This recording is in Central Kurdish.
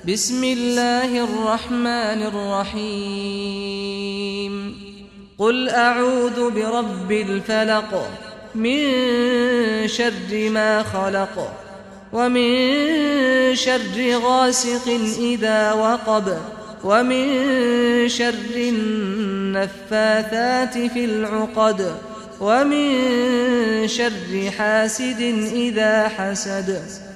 بسم الله الرحمن الرحيم قل أعوذ برب الفلق من شر ما خلق ومن شر غاسق إذا وقب ومن شر النفاثات في العقد ومن شر حاسد إذا حسد